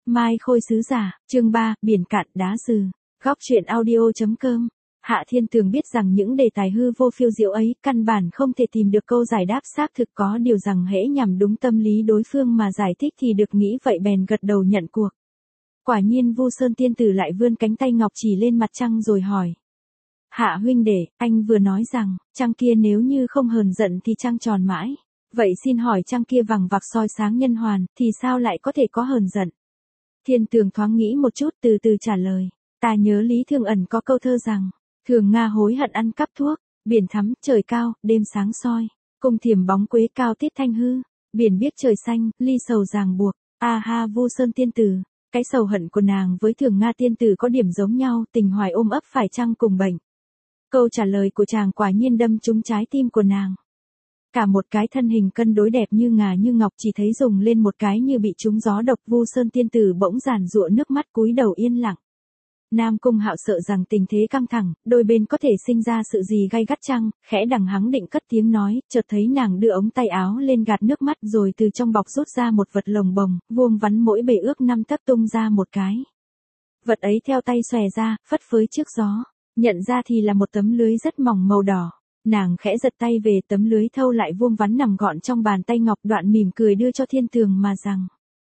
Mai Khôi sứ giả, chương 3, biển cạn đá sừ. Góc truyện audio.com. Hạ Thiên Tường biết rằng những đề tài hư vô phiêu diệu ấy căn bản không thể tìm được câu giải đáp xác thực, có điều rằng hễ nhằm đúng tâm lý đối phương mà giải thích thì được, nghĩ vậy bèn gật đầu nhận cuộc. Quả nhiên Vu Sơn tiên tử lại vươn cánh tay ngọc chỉ lên mặt trăng rồi hỏi. Hạ huynh đệ, anh vừa nói rằng, trăng kia nếu như không hờn giận thì trăng tròn mãi. Vậy xin hỏi trăng kia vằng vặc soi sáng nhân hoàn, thì sao lại có thể có hờn giận? Thiên Tường thoáng nghĩ một chút từ từ trả lời. Ta nhớ Lý Thương Ẩn có câu thơ rằng, thường Nga hối hận ăn cắp thuốc, biển thắm, trời cao, đêm sáng soi, cung thiềm bóng quế cao tiết thanh hư, biển biếc trời xanh, ly sầu ràng buộc. A ha, Vu Sơn tiên tử, cái sầu hận của nàng với thường Nga tiên tử có điểm giống nhau, tình hoài ôm ấp phải chăng cùng bệnh. Câu trả lời của chàng quả nhiên đâm trúng trái tim của nàng. Cả một cái thân hình cân đối đẹp như ngà như ngọc chỉ thấy dùng lên một cái như bị trúng gió độc. Vu Sơn tiên tử bỗng giàn giụa nước mắt cúi đầu yên lặng. Nam Cung Hạo sợ rằng tình thế căng thẳng, đôi bên có thể sinh ra sự gì gay gắt chăng, khẽ đằng hắng định cất tiếng nói, chợt thấy nàng đưa ống tay áo lên gạt nước mắt rồi từ trong bọc rút ra một vật lồng bồng, vuông vắn mỗi bề ước 5 tấc tung ra một cái. Vật ấy theo tay xòe ra, phất phới trước gió, nhận ra thì là một tấm lưới rất mỏng màu đỏ. Nàng khẽ giật tay về, tấm lưới thâu lại vuông vắn nằm gọn trong bàn tay ngọc, đoạn mỉm cười đưa cho Thiên Tường mà rằng.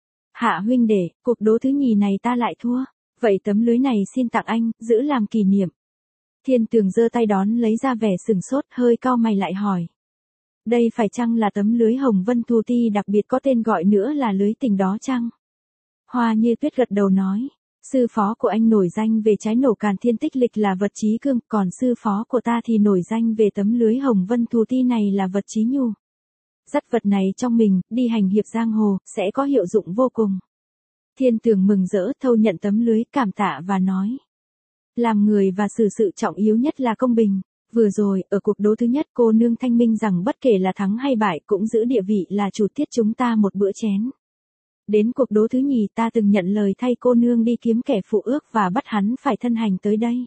Hạ huynh đệ, cuộc đố thứ nhì này ta lại thua. Vậy tấm lưới này xin tặng anh, giữ làm kỷ niệm. Thiên Tường giơ tay đón lấy ra vẻ sừng sốt, hơi cau mày lại hỏi. Đây phải chăng là tấm lưới Hồng Vân Thù Ti đặc biệt có tên gọi nữa là lưới tình đó chăng? Hoa Như Tuyết gật đầu nói. Sư phó của anh nổi danh về trái nổ Càn Thiên Tích Lịch là vật trí cương, còn sư phó của ta thì nổi danh về tấm lưới Hồng Vân Thù Ti này là vật trí nhu. Dắt vật này trong mình, đi hành hiệp giang hồ, sẽ có hiệu dụng vô cùng. Thiên Tường mừng rỡ thâu nhận tấm lưới, cảm tạ và nói. Làm người và xử sự trọng yếu nhất là công bình. Vừa rồi, ở cuộc đố thứ nhất cô nương thanh minh rằng bất kể là thắng hay bại cũng giữ địa vị là chủ tiết chúng ta một bữa chén. Đến cuộc đố thứ nhì ta từng nhận lời thay cô nương đi kiếm kẻ phụ ước và bắt hắn phải thân hành tới đây.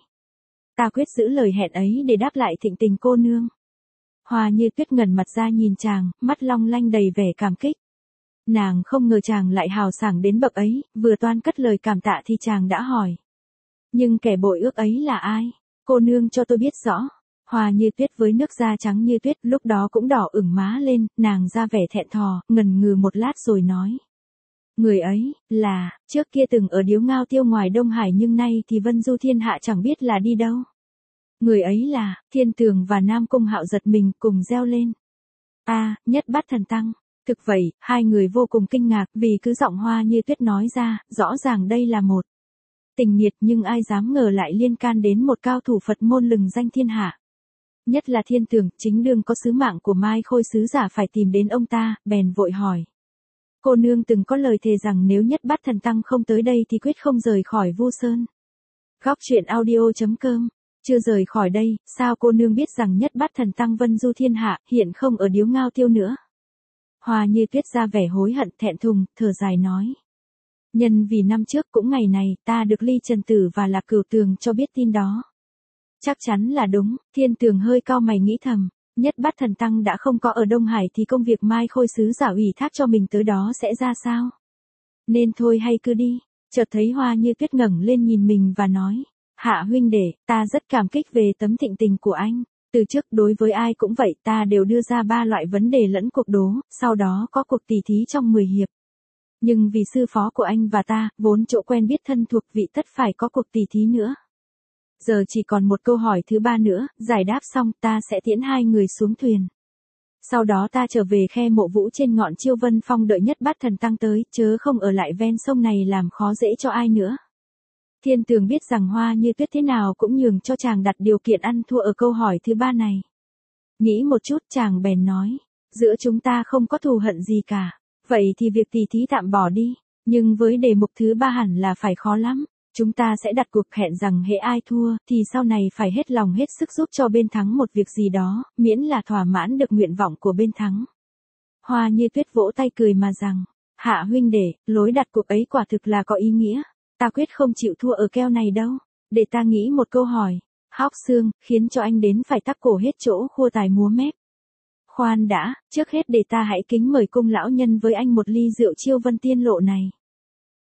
Ta quyết giữ lời hẹn ấy để đáp lại thịnh tình cô nương. Hoa Như Tuyết ngẩn mặt ra nhìn chàng, mắt long lanh đầy vẻ cảm kích. Nàng không ngờ chàng lại hào sảng đến bậc ấy, vừa toan cất lời cảm tạ thì chàng đã hỏi. Nhưng kẻ bội ước ấy là ai? Cô nương cho tôi biết rõ. Hoa Như Tuyết với nước da trắng như tuyết lúc đó cũng đỏ ửng má lên, nàng ra vẻ thẹn thò, ngần ngừ một lát rồi nói. Người ấy, là, trước kia từng ở điếu ngao tiêu ngoài Đông Hải nhưng nay thì vân du thiên hạ chẳng biết là đi đâu. Người ấy là, Thiên Tường và Nam Cung Hạo giật mình cùng reo lên. Nhất Bát Thần Tăng. Thực vậy, hai người vô cùng kinh ngạc vì cứ giọng Hoa Như Tuyết nói ra, rõ ràng đây là một tình nghiệt nhưng ai dám ngờ lại liên can đến một cao thủ Phật môn lừng danh thiên hạ. Nhất là Thiên Tường, chính đương có sứ mạng của Mai Khôi sứ giả phải tìm đến ông ta, bèn vội hỏi. Cô nương từng có lời thề rằng nếu Nhất Bát Thần Tăng không tới đây thì quyết không rời khỏi Vu Sơn. Góc truyện audio.com. Chưa rời khỏi đây, sao cô nương biết rằng Nhất Bát Thần Tăng vân du thiên hạ, hiện không ở điếu ngao tiêu nữa? Hoa Như Tuyết ra vẻ hối hận thẹn thùng, thở dài nói. Nhân vì năm trước cũng ngày này, ta được Ly Trần Tử và Lạc Cửu Tường cho biết tin đó. Chắc chắn là đúng. Thiên Tường hơi cau mày nghĩ thầm. Nhất Bát Thần Tăng đã không có ở Đông Hải thì công việc Mai Khôi sứ giả ủy thác cho mình tới đó sẽ ra sao? Nên thôi hay cứ đi. Chợt thấy Hoa Như Tuyết ngẩng lên nhìn mình và nói. Hạ huynh đệ, ta rất cảm kích về tấm thịnh tình của anh. Từ trước đối với ai cũng vậy, ta đều đưa ra 3 loại vấn đề lẫn cuộc đố, sau đó có cuộc tỉ thí trong 10 hiệp. Nhưng vì sư phó của anh và ta, vốn chỗ quen biết thân thuộc vị tất phải có cuộc tỉ thí nữa. Giờ chỉ còn một câu hỏi thứ 3 nữa, giải đáp xong ta sẽ tiễn hai người xuống thuyền. Sau đó ta trở về khe mộ vũ trên ngọn Chiêu Vân Phong đợi Nhất Bát Thần Tăng tới, chớ không ở lại ven sông này làm khó dễ cho ai nữa. Thiên Tường biết rằng Hoa Như Tuyết thế nào cũng nhường cho chàng đặt điều kiện ăn thua ở câu hỏi thứ 3 này. Nghĩ một chút chàng bèn nói, giữa chúng ta không có thù hận gì cả, vậy thì việc tỉ thí tạm bỏ đi, nhưng với đề mục thứ 3 hẳn là phải khó lắm. Chúng ta sẽ đặt cuộc hẹn rằng hễ ai thua thì sau này phải hết lòng hết sức giúp cho bên thắng một việc gì đó, miễn là thỏa mãn được nguyện vọng của bên thắng. Hoa Như Tuyết vỗ tay cười mà rằng, Hạ huynh đệ, lối đặt cuộc ấy quả thực là có ý nghĩa. Ta quyết không chịu thua ở keo này đâu. Để ta nghĩ một câu hỏi. Hóc xương, khiến cho anh đến phải tắc cổ hết chỗ khua tài múa mép. Khoan đã, trước hết để ta hãy kính mời cung lão nhân với anh một ly rượu Chiêu Vân Tiên Lộ này.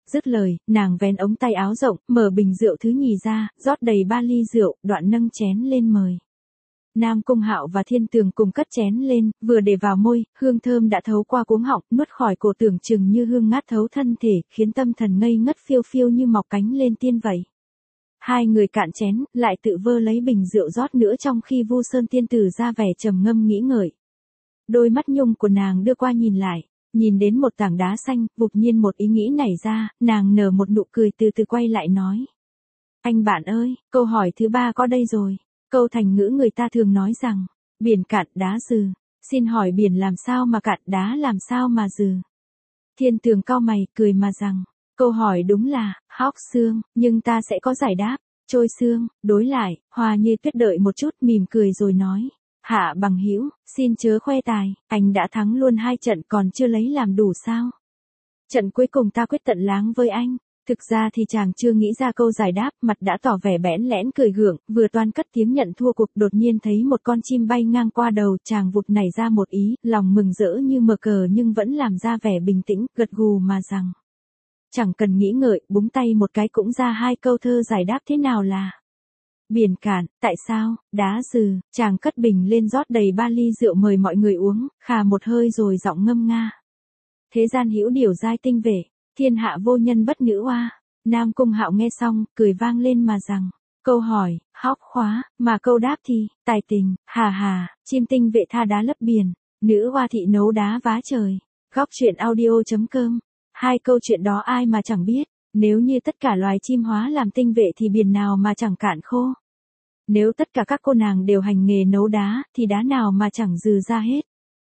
Dứt lời, nàng vén ống tay áo rộng, mở bình rượu thứ nhì ra, rót đầy 3 ly rượu, đoạn nâng chén lên mời. Nam Cung Hạo và Thiên Tường cùng cất chén lên, vừa để vào môi, hương thơm đã thấu qua cuống họng, nuốt khỏi cổ tưởng chừng như hương ngát thấu thân thể, khiến tâm thần ngây ngất phiêu phiêu như mọc cánh lên tiên vậy. Hai người cạn chén, lại tự vơ lấy bình rượu rót nữa trong khi Vu Sơn tiên tử ra vẻ trầm ngâm nghĩ ngợi. Đôi mắt nhung của nàng đưa qua nhìn lại, nhìn đến một tảng đá xanh, vụt nhiên một ý nghĩ nảy ra, nàng nở một nụ cười từ từ quay lại nói. Anh bạn ơi, câu hỏi thứ 3 có đây rồi. Câu thành ngữ người ta thường nói rằng, biển cạn đá dừ. Xin hỏi biển làm sao mà cạn, đá làm sao mà dừ? Thiên Tường cau mày, cười mà rằng, câu hỏi đúng là, hóc xương, nhưng ta sẽ có giải đáp. Trôi xương, đối lại, Hoa Như Tuyết đợi một chút mỉm cười rồi nói. Hạ bằng hữu, xin chớ khoe tài, anh đã thắng luôn 2 trận còn chưa lấy làm đủ sao? Trận cuối cùng ta quyết tận láng với anh. Thực ra thì chàng chưa nghĩ ra câu giải đáp, mặt đã tỏ vẻ bẽn lẽn cười gượng, vừa toan cất tiếng nhận thua cuộc đột nhiên thấy một con chim bay ngang qua đầu, chàng vụt nảy ra một ý, lòng mừng rỡ như mở cờ nhưng vẫn làm ra vẻ bình tĩnh, gật gù mà rằng. Chẳng cần nghĩ ngợi, búng tay một cái cũng ra 2 câu thơ giải đáp thế nào là. Biển cạn, tại sao, đá dừ, chàng cất bình lên rót đầy 3 ly rượu mời mọi người uống, khà một hơi rồi giọng ngâm nga. Thế gian hữu điều giai tinh vệ, thiên hạ vô nhân bất nữ oa. Nam Cung Hạo nghe xong, cười vang lên mà rằng, câu hỏi, hóc khóa, mà câu đáp thì, tài tình, hà hà, chim tinh vệ tha đá lấp biển, nữ oa thị nấu đá vá trời. Góc truyện audio.com. 2 câu chuyện đó ai mà chẳng biết, nếu như tất cả loài chim hóa làm tinh vệ thì biển nào mà chẳng cạn khô. Nếu tất cả các cô nàng đều hành nghề nấu đá, thì đá nào mà chẳng dừ ra hết.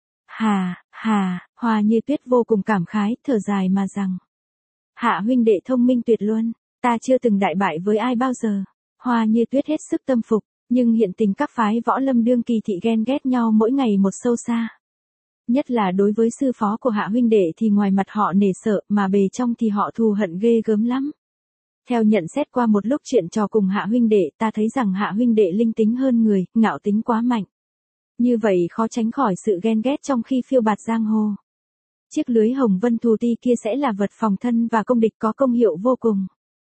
Hà, Hoa Như Tuyết vô cùng cảm khái, thở dài mà rằng. Hạ huynh đệ thông minh tuyệt luân, ta chưa từng đại bại với ai bao giờ. Hoa Như Tuyết hết sức tâm phục, nhưng hiện tình các phái võ lâm đương kỳ thị ghen ghét nhau mỗi ngày một sâu xa. Nhất là đối với sư phó của Hạ huynh đệ thì ngoài mặt họ nể sợ mà bề trong thì họ thù hận ghê gớm lắm. Theo nhận xét qua một lúc chuyện trò cùng Hạ huynh đệ, ta thấy rằng Hạ huynh đệ linh tính hơn người, ngạo tính quá mạnh. Như vậy khó tránh khỏi sự ghen ghét trong khi phiêu bạt giang hồ. Chiếc lưới hồng vân thù ti kia sẽ là vật phòng thân và công địch có công hiệu vô cùng.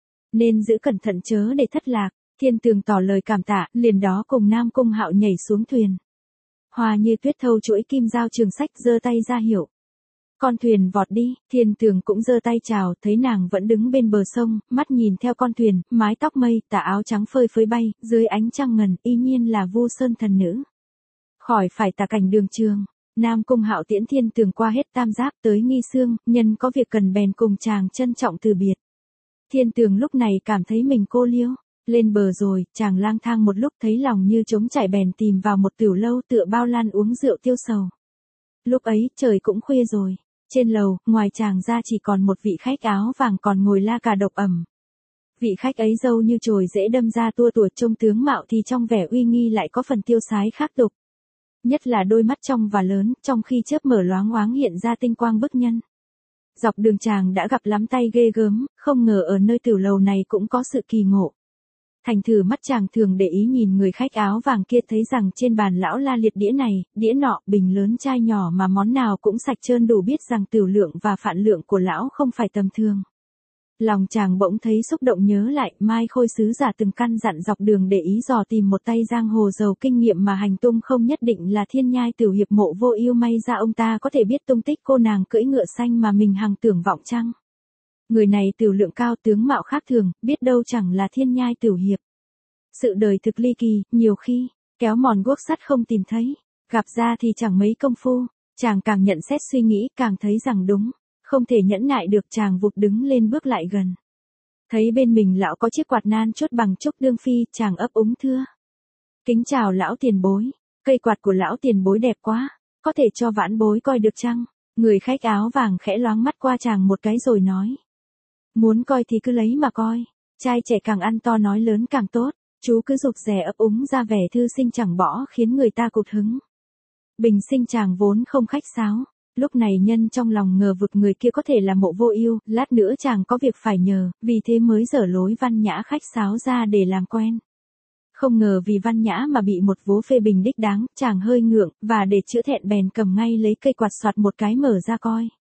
Nên giữ cẩn thận chớ để thất lạc. Thiên Tường tỏ lời cảm tạ, liền đó cùng Nam Cung Hạo nhảy xuống thuyền. Hoa Như Tuyết thâu chuỗi kim dao trường sách giơ tay ra hiệu. Con thuyền vọt đi, Thiên Tường cũng giơ tay chào, thấy nàng vẫn đứng bên bờ sông, mắt nhìn theo con thuyền, mái tóc mây, tà áo trắng phơi phới bay, dưới ánh trăng ngần, y nhiên là Vu Sơn thần nữ. Khỏi phải tà cảnh đường trường, Nam Cung Hạo tiễn Thiên Tường qua hết Tam Giáp tới Nghi Sương, nhân có việc cần bèn cùng chàng trân trọng từ biệt. Thiên Tường lúc này cảm thấy mình cô liêu. Lên bờ rồi, chàng lang thang một lúc thấy lòng như trống trải bèn tìm vào một tiểu lâu tựa bao lan uống rượu tiêu sầu. Lúc ấy, trời cũng khuya rồi. Trên lầu, ngoài chàng ra chỉ còn một vị khách áo vàng còn ngồi la cà độc ẩm. Vị khách ấy râu như chồi dễ đâm ra tua tủa, trông tướng mạo thì trong vẻ uy nghi lại có phần tiêu sái khác tục. Nhất là đôi mắt trong và lớn, trong khi chớp mở loáng oáng hiện ra tinh quang bức nhân. Dọc đường chàng đã gặp lắm tay ghê gớm, không ngờ ở nơi tiểu lầu này cũng có sự kỳ ngộ. Thành thử mắt chàng thường để ý nhìn người khách áo vàng kia, thấy rằng trên bàn lão la liệt đĩa này, đĩa nọ, bình lớn chai nhỏ mà món nào cũng sạch trơn, đủ biết rằng tửu lượng và phạn lượng của lão không phải tầm thường. Lòng chàng bỗng thấy xúc động, nhớ lại Mai Khôi sứ giả từng căn dặn dọc đường để ý dò tìm một tay giang hồ giàu kinh nghiệm mà hành tung không nhất định là Thiên Nhai tiểu hiệp Mộ Vô Ưu, may ra ông ta có thể biết tung tích cô nàng cưỡi ngựa xanh mà mình hằng tưởng vọng chăng. Người này tửu lượng cao, tướng mạo khác thường, biết đâu chẳng là Thiên Nhai tiểu hiệp. Sự đời thực ly kỳ, nhiều khi kéo mòn guốc sắt không tìm thấy, gặp ra thì chẳng mấy công phu. Chàng càng nhận xét suy nghĩ, càng thấy rằng đúng, không thể nhẫn nại được, chàng vụt đứng lên bước lại gần. Thấy bên mình lão có chiếc quạt nan chốt bằng trúc đương phi, chàng ấp úng thưa: Kính chào lão tiền bối, cây quạt của lão tiền bối đẹp quá, có thể cho vãn bối coi được chăng? Người khách áo vàng khẽ loáng mắt qua chàng một cái rồi nói: Muốn coi thì cứ lấy mà coi, trai trẻ càng ăn to nói lớn càng tốt. Chú cứ rụt rè ấp úng ra vẻ thư sinh chẳng bỏ, khiến người ta cụt hứng. Bình sinh chàng vốn không khách sáo, lúc này nhân trong lòng ngờ vực người kia có thể là Mộ Vô Ưu, lát nữa chàng có việc phải nhờ, vì thế mới dở lối văn nhã khách sáo ra để làm quen. Không ngờ vì văn nhã mà bị một vố phê bình đích đáng, chàng hơi ngượng, và để chữa thẹn bèn cầm ngay lấy cây quạt soạt một cái mở ra coi.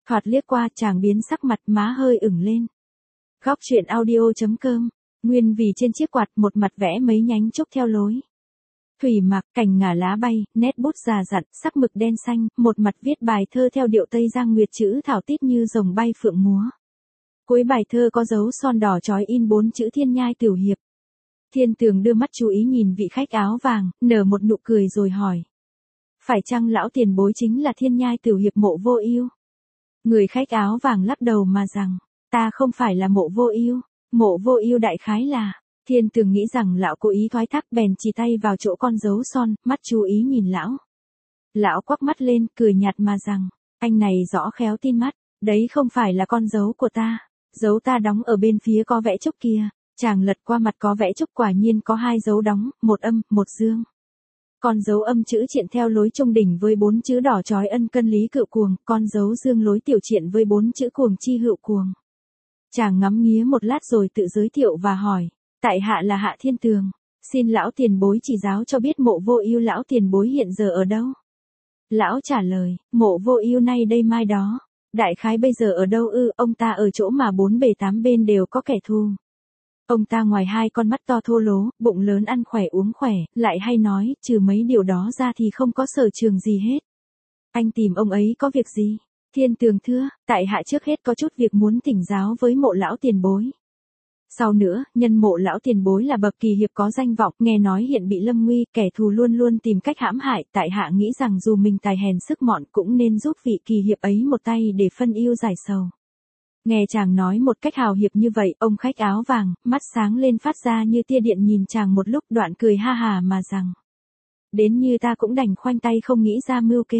Thoạt liếc qua chàng biến sắc mặt má hơi ửng lên. Góc truyện audio.com, nguyên vì trên chiếc quạt một mặt vẽ mấy nhánh trúc theo lối. Thủy mặc, cành ngả lá bay, nét bút già dặn, sắc mực đen xanh, một mặt viết bài thơ theo điệu Tây Giang Nguyệt chữ thảo tít như rồng bay phượng múa. Cuối bài thơ có dấu son đỏ chói in 4 chữ Thiên Nhai Tiểu Hiệp. Thiên Tường đưa mắt chú ý nhìn vị khách áo vàng, nở một nụ cười rồi hỏi. Phải chăng lão tiền bối chính là Thiên Nhai Tiểu Hiệp Mộ Vô Ưu? Người khách áo vàng lắc đầu mà rằng, ta không phải là Mộ Vô Ưu, Mộ Vô Ưu đại khái là. Thiên Tường nghĩ rằng lão cố ý thoái thác bèn chỉ tay vào chỗ con dấu son, mắt chú ý nhìn lão. Lão quắc mắt lên, cười nhạt mà rằng, anh này rõ khéo tin mắt, đấy không phải là con dấu của ta, dấu ta đóng ở bên phía có vẽ trúc kia. Chàng lật qua mặt có vẽ trúc quả nhiên có 2 dấu đóng, một âm, một dương. Con dấu âm chữ triện theo lối trung đỉnh với 4 chữ đỏ chói ân cân lý cựu cuồng, con dấu dương lối tiểu triện với 4 chữ cuồng chi hữu cuồng. Chàng ngắm nghía một lát rồi tự giới thiệu và hỏi, tại hạ là Hạ Thiên Tường, xin lão tiền bối chỉ giáo cho biết Mộ Vô Ưu lão tiền bối hiện giờ ở đâu? Lão trả lời, Mộ Vô Ưu nay đây mai đó, đại khái bây giờ ở đâu ư? Ông ta ở chỗ mà 4 bề 8 bên đều có kẻ thù. Ông ta ngoài 2 con mắt to thô lố, bụng lớn ăn khỏe uống khỏe, lại hay nói, trừ mấy điều đó ra thì không có sở trường gì hết. Anh tìm ông ấy có việc gì? Thiên Tường thưa, tại hạ trước hết có chút việc muốn thỉnh giáo với Mộ lão tiền bối. Sau nữa, nhân Mộ lão tiền bối là bậc kỳ hiệp có danh vọng, nghe nói hiện bị lâm nguy, kẻ thù luôn luôn tìm cách hãm hại, tại hạ nghĩ rằng dù mình tài hèn sức mọn cũng nên giúp vị kỳ hiệp ấy một tay để phân ưu giải sầu. Nghe chàng nói một cách hào hiệp như vậy, ông khách áo vàng, mắt sáng lên phát ra như tia điện nhìn chàng một lúc đoạn cười ha hà mà rằng. Đến như ta cũng đành khoanh tay không nghĩ ra mưu kế.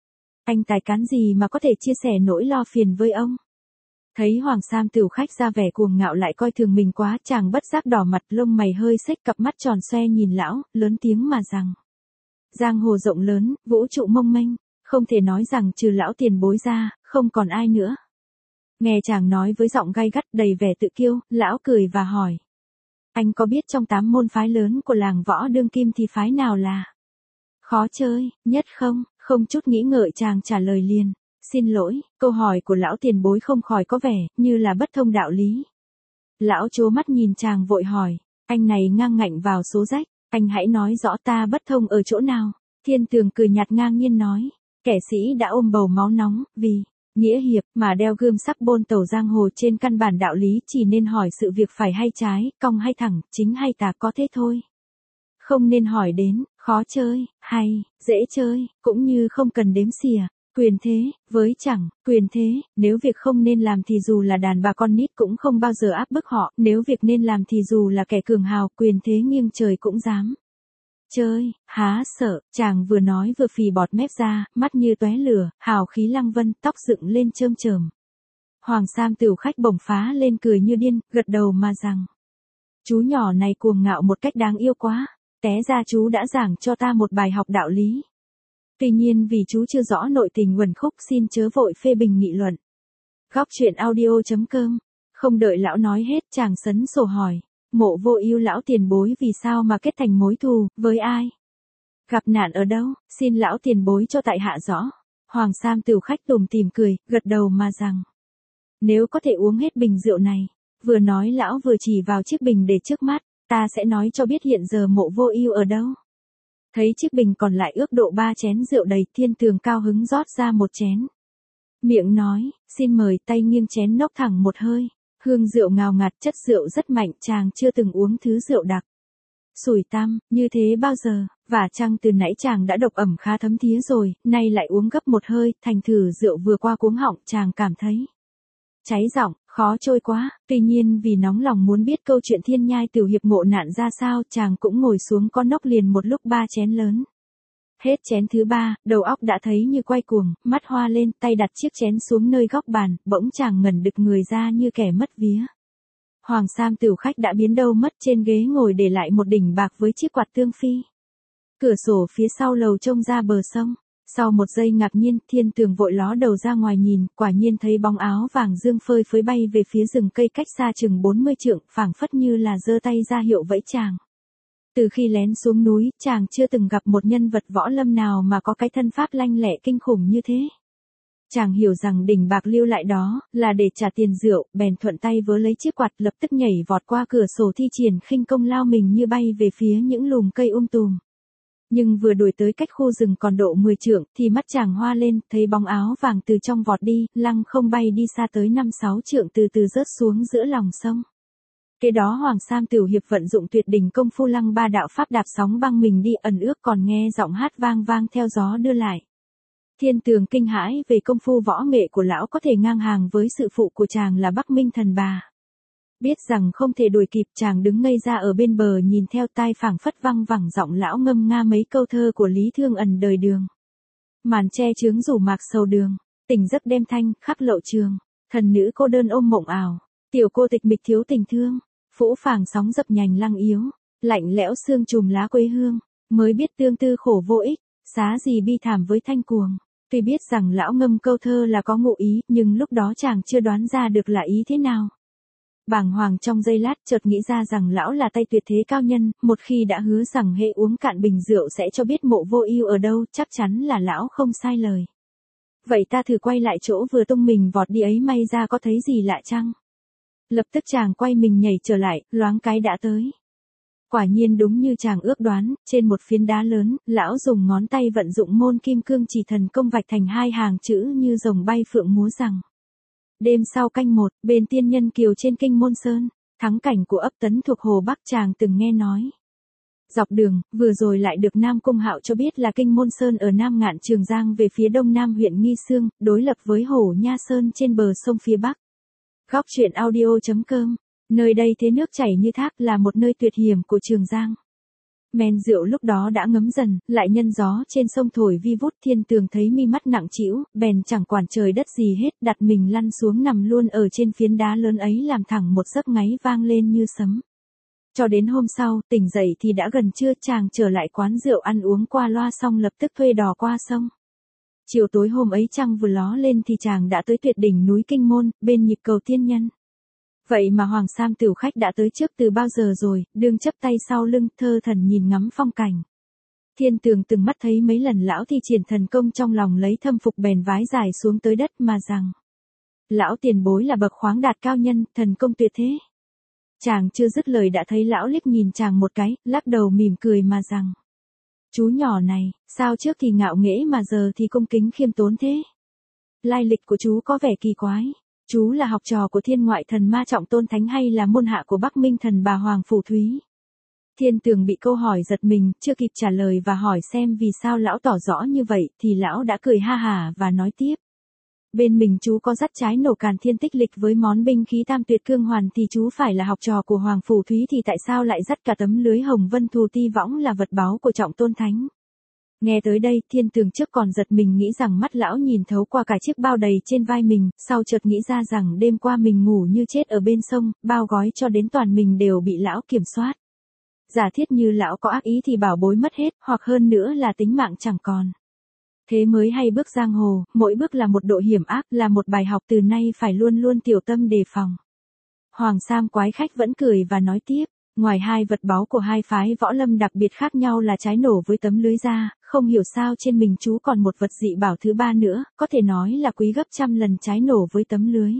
Anh tài cán gì mà có thể chia sẻ nỗi lo phiền với ông? Thấy Hoàng Sam Tửu khách ra vẻ cuồng ngạo lại coi thường mình quá, chàng bất giác đỏ mặt lông mày hơi xếch cặp mắt tròn xoe nhìn lão, lớn tiếng mà rằng. Giang hồ rộng lớn, vũ trụ mông mênh, không thể nói rằng trừ lão tiền bối ra, không còn ai nữa. Nghe chàng nói với giọng gay gắt đầy vẻ tự kiêu, lão cười và hỏi. Anh có biết trong 8 môn phái lớn của làng võ đương kim thì phái nào là khó chơi nhất không? Không chút nghĩ ngợi chàng trả lời liền. Xin lỗi, câu hỏi của lão tiền bối không khỏi có vẻ như là bất thông đạo lý. Lão trố mắt nhìn chàng vội hỏi. Anh này ngang ngạnh vào số rách, anh hãy nói rõ ta bất thông ở chỗ nào. Thiên Tường cười nhạt ngang nhiên nói. Kẻ sĩ đã ôm bầu máu nóng, vì nghĩa hiệp mà đeo gươm sắc bôn tẩu giang hồ trên căn bản đạo lý chỉ nên hỏi sự việc phải hay trái, cong hay thẳng, chính hay tà có thế thôi. Không nên hỏi đến, khó chơi, hay, dễ chơi, cũng như không cần đếm xỉa, quyền thế, với chẳng, quyền thế, nếu việc không nên làm thì dù là đàn bà con nít cũng không bao giờ áp bức họ, nếu việc nên làm thì dù là kẻ cường hào, quyền thế nghiêng trời cũng dám. Chơi, há sợ, chàng vừa nói vừa phì bọt mép ra, mắt như tóe lửa, hào khí lăng vân, tóc dựng lên chơm chởm. Hoàng Sam Tửu khách bổng phá lên cười như điên, gật đầu mà rằng. Chú nhỏ này cuồng ngạo một cách đáng yêu quá, té ra chú đã giảng cho ta một bài học đạo lý. Tuy nhiên vì chú chưa rõ nội tình nguồn khúc xin chớ vội phê bình nghị luận. Góc truyện audio.com, không đợi lão nói hết chàng sấn sổ hỏi. Mộ Vô Ưu lão tiền bối vì sao mà kết thành mối thù, với ai? Gặp nạn ở đâu, xin lão tiền bối cho tại hạ rõ. Hoàng Sam Tửu khách tủm tỉm cười, gật đầu mà rằng. Nếu có thể uống hết bình rượu này, vừa nói lão vừa chỉ vào chiếc bình để trước mắt, ta sẽ nói cho biết hiện giờ Mộ Vô Ưu ở đâu. Thấy chiếc bình còn lại ước độ 3 chén rượu đầy, Thiên Tường cao hứng rót ra một chén. Miệng nói, xin mời, tay nghiêng chén nốc thẳng một hơi. Hương rượu ngào ngạt, chất rượu rất mạnh, chàng chưa từng uống thứ rượu đặc. Sủi tăm, như thế bao giờ, và chăng từ nãy chàng đã độc ẩm khá thấm thía rồi, nay lại uống gấp một hơi, thành thử rượu vừa qua cuống họng, chàng cảm thấy cháy giọng, khó trôi quá, tuy nhiên vì nóng lòng muốn biết câu chuyện Thiên Nhai Tiểu Hiệp ngộ nạn ra sao, chàng cũng ngồi xuống con nốc liền một lúc 3 chén lớn. Hết chén thứ 3, đầu óc đã thấy như quay cuồng, mắt hoa lên, tay đặt chiếc chén xuống nơi góc bàn, bỗng chàng ngẩn đực người ra như kẻ mất vía. Hoàng Sam Tửu khách đã biến đâu mất, trên ghế ngồi để lại một đỉnh bạc với chiếc quạt tương phi. Cửa sổ phía sau lầu trông ra bờ sông. Sau một giây ngạc nhiên, Thiên Tường vội ló đầu ra ngoài nhìn, quả nhiên thấy bóng áo vàng dương phơi phới bay về phía rừng cây cách xa chừng 40 trượng, phảng phất như là giơ tay ra hiệu vẫy chàng. Từ khi lén xuống núi, chàng chưa từng gặp một nhân vật võ lâm nào mà có cái thân pháp lanh lẹ kinh khủng như thế. Chàng hiểu rằng đỉnh bạc lưu lại đó, là để trả tiền rượu, bèn thuận tay vớ lấy chiếc quạt lập tức nhảy vọt qua cửa sổ thi triển khinh công lao mình như bay về phía những lùm cây tùm. Nhưng vừa đuổi tới cách khu rừng còn độ 10 trượng, thì mắt chàng hoa lên, thấy bóng áo vàng từ trong vọt đi, lăng không bay đi xa tới 5-6 trượng từ từ rớt xuống giữa lòng sông. Kế đó Hoàng Sam Tiểu Hiệp vận dụng tuyệt đỉnh công phu lăng ba đạo pháp đạp sóng băng mình đi, ẩn ước còn nghe giọng hát vang vang theo gió đưa lại. Thiên Tường kinh hãi về công phu võ nghệ của lão có thể ngang hàng với sự phụ của chàng là Bắc Minh Thần Bà. Biết rằng không thể đuổi kịp, chàng đứng ngây ra ở bên bờ nhìn theo, tai phảng phất văng vẳng giọng lão ngâm nga mấy câu thơ của Lý Thương Ẩn đời đường. Màn che chướng rủ mạc sầu đường, tỉnh giấc đêm thanh, khắp lộ trường, thần nữ cô đơn ôm mộng ảo, tiểu cô tịch mịch thiếu tình thương, phũ phàng sóng dập nhành lăng yếu, lạnh lẽo sương trùm lá quê hương, mới biết tương tư khổ vô ích, xá gì bi thảm với thanh cuồng. Tuy biết rằng lão ngâm câu thơ là có ngụ ý, nhưng lúc đó chàng chưa đoán ra được là ý thế nào. Bàng hoàng trong giây lát, chợt nghĩ ra rằng lão là tay tuyệt thế cao nhân, một khi đã hứa rằng hệ uống cạn bình rượu sẽ cho biết Mộ Vô Ưu ở đâu, chắc chắn là lão không sai lời. Vậy ta thử quay lại chỗ vừa tung mình vọt đi ấy, may ra có thấy gì lạ chăng? Lập tức chàng quay mình nhảy trở lại, loáng cái đã tới. Quả nhiên đúng như chàng ước đoán, trên một phiến đá lớn, lão dùng ngón tay vận dụng môn kim cương chỉ thần công vạch thành hai hàng chữ như rồng bay phượng múa rằng. Đêm sau canh 1, bên Tiên Nhân Kiều trên Kinh Môn Sơn, thắng cảnh của ấp Tấn thuộc Hồ Bắc chàng từng nghe nói. Dọc đường, vừa rồi lại được Nam Cung Hạo cho biết là Kinh Môn Sơn ở Nam Ngạn Trường Giang về phía đông nam huyện Nghi Xương, đối lập với Hổ Nha Sơn trên bờ sông phía bắc. Góc truyện audio.com, nơi đây thế nước chảy như thác, là một nơi tuyệt hiểm của Trường Giang. Men rượu lúc đó đã ngấm dần, lại nhân gió trên sông thổi vi vút, Thiên Tường thấy mi mắt nặng trĩu, bèn chẳng quản trời đất gì hết, đặt mình lăn xuống nằm luôn ở trên phiến đá lớn ấy, làm thẳng một giấc ngáy vang lên như sấm. Cho đến hôm sau, tỉnh dậy thì đã gần trưa, chàng trở lại quán rượu ăn uống qua loa xong lập tức thuê đò qua sông. Chiều tối hôm ấy trăng vừa ló lên thì chàng đã tới tuyệt đỉnh núi Kinh Môn, bên nhịp cầu Tiên Nhân. Vậy mà Hoàng Sam Tiểu khách đã tới trước từ bao giờ rồi, đương chấp tay sau lưng, thơ thần nhìn ngắm phong cảnh. Thiên Tường từng mắt thấy mấy lần lão thi triển thần công, trong lòng lấy thâm phục, bèn vái dài xuống tới đất mà rằng: lão tiền bối là bậc khoáng đạt cao nhân, thần công tuyệt thế. Chàng chưa dứt lời đã thấy lão liếc nhìn chàng một cái, lắc đầu mỉm cười mà rằng: chú nhỏ này, sao trước thì ngạo nghễ mà giờ thì cung kính khiêm tốn thế? Lai lịch của chú có vẻ kỳ quái. Chú là học trò của Thiên Ngoại Thần Ma Trọng Tôn Thánh hay là môn hạ của Bắc Minh Thần Bà Hoàng Phủ Thúy? Thiên Tường bị câu hỏi giật mình, chưa kịp trả lời và hỏi xem vì sao lão tỏ rõ như vậy, thì lão đã cười ha hả và nói tiếp. Bên mình chú có dắt trái nổ Càn Thiên Tích Lịch với món binh khí Tam Tuyệt Cương Hoàn, thì chú phải là học trò của Hoàng Phủ Thúy thì tại sao lại dắt cả tấm lưới Hồng Vân Thù Ti Võng là vật báu của Trọng Tôn Thánh? Nghe tới đây, Thiên Tường trước còn giật mình nghĩ rằng mắt lão nhìn thấu qua cả chiếc bao đầy trên vai mình, sau chợt nghĩ ra rằng đêm qua mình ngủ như chết ở bên sông, bao gói cho đến toàn mình đều bị lão kiểm soát. Giả thiết như lão có ác ý thì bảo bối mất hết, hoặc hơn nữa là tính mạng chẳng còn. Thế mới hay bước giang hồ, mỗi bước là một độ hiểm ác, là một bài học từ nay phải luôn luôn tiểu tâm đề phòng. Hoàng Sam quái khách vẫn cười và nói tiếp. Ngoài hai vật báu của hai phái võ lâm đặc biệt khác nhau là trái nổ với tấm lưới ra, không hiểu sao trên mình chú còn một vật dị bảo thứ ba nữa, có thể nói là quý gấp trăm lần trái nổ với tấm lưới.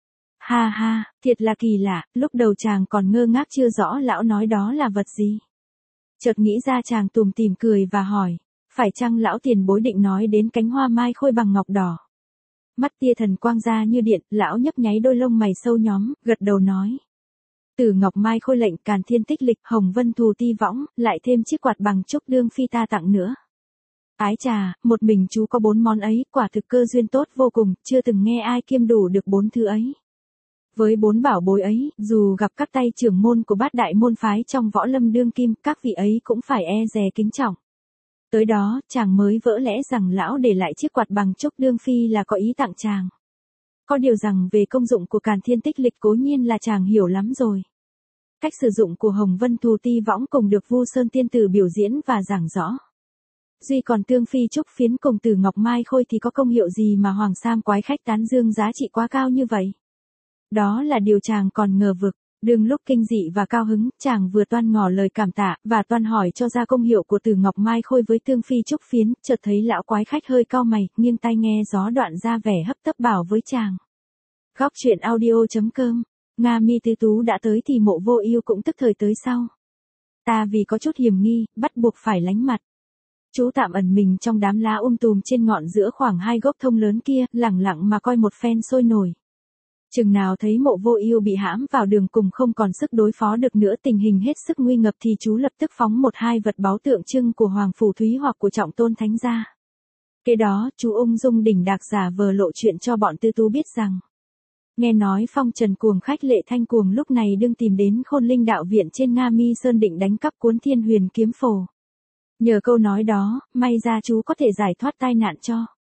Ha ha, thiệt là kỳ lạ, lúc đầu chàng còn ngơ ngác chưa rõ lão nói đó là vật gì. Chợt nghĩ ra chàng tủm tỉm cười và hỏi, phải chăng lão tiền bối định nói đến cánh hoa mai khôi bằng ngọc đỏ? Mắt tia thần quang ra như điện, lão nhấp nháy đôi lông mày sâu nhóm, gật đầu nói. Từ ngọc mai khôi lệnh, Càn Thiên Tích Lịch, Hồng Vân Thù Ti Võng, lại thêm chiếc quạt bằng trúc đương phi ta tặng nữa. Ái chà, một mình chú có 4 món ấy, quả thực cơ duyên tốt vô cùng, chưa từng nghe ai kiêm đủ được 4 thứ ấy. Với 4 bảo bối ấy, dù gặp các tay trưởng môn của bát đại môn phái trong võ lâm đương kim, các vị ấy cũng phải e dè kính trọng. Tới đó, chàng mới vỡ lẽ rằng lão để lại chiếc quạt bằng trúc đương phi là có ý tặng chàng. Có điều rằng về công dụng của Càn Thiên Tích Lịch cố nhiên là chàng hiểu lắm rồi. Cách sử dụng của Hồng Vân Thù Ti Võng cùng được Vu Sơn Tiên Tử biểu diễn và giảng rõ. Duy còn tương phi trúc phiến cùng Tử Ngọc Mai Khôi thì có công hiệu gì mà Hoàng Sam quái khách tán dương giá trị quá cao như vậy? Đó là điều chàng còn ngờ vực. Đương lúc kinh dị và cao hứng, chàng vừa toan ngỏ lời cảm tạ, và toan hỏi cho ra công hiệu của từ ngọc mai khôi với tương phi trúc phiến, chợt thấy lão quái khách hơi cau mày, nghiêng tai nghe gió đoạn ra vẻ hấp tấp bảo với chàng. Góc truyện audio.com, Nga Mi Tứ Tú đã tới thì Mộ Vô Ưu cũng tức thời tới sau. Ta vì có chút hiểm nghi, bắt buộc phải lánh mặt. Chú tạm ẩn mình trong đám lá tùm trên ngọn giữa khoảng 2 gốc thông lớn kia, lẳng lặng mà coi một phen sôi nổi. Chừng nào thấy Mộ Vô Ưu bị hãm vào đường cùng không còn sức đối phó được nữa, tình hình hết sức nguy ngập, thì chú lập tức phóng một hai vật báu tượng trưng của Hoàng Phủ Thúy hoặc của Trọng Tôn Thánh gia. Kế đó, chú ung dung đỉnh đạc giả vờ lộ chuyện cho bọn Tư Tú biết rằng. Nghe nói Phong Trần Cuồng khách Lệ Thanh Cuồng lúc này đương tìm đến Khôn Linh đạo viện trên Nga Mi Sơn định đánh cắp cuốn Thiên Huyền kiếm phổ. Nhờ câu nói đó, may ra chú có thể giải thoát tai nạn cho.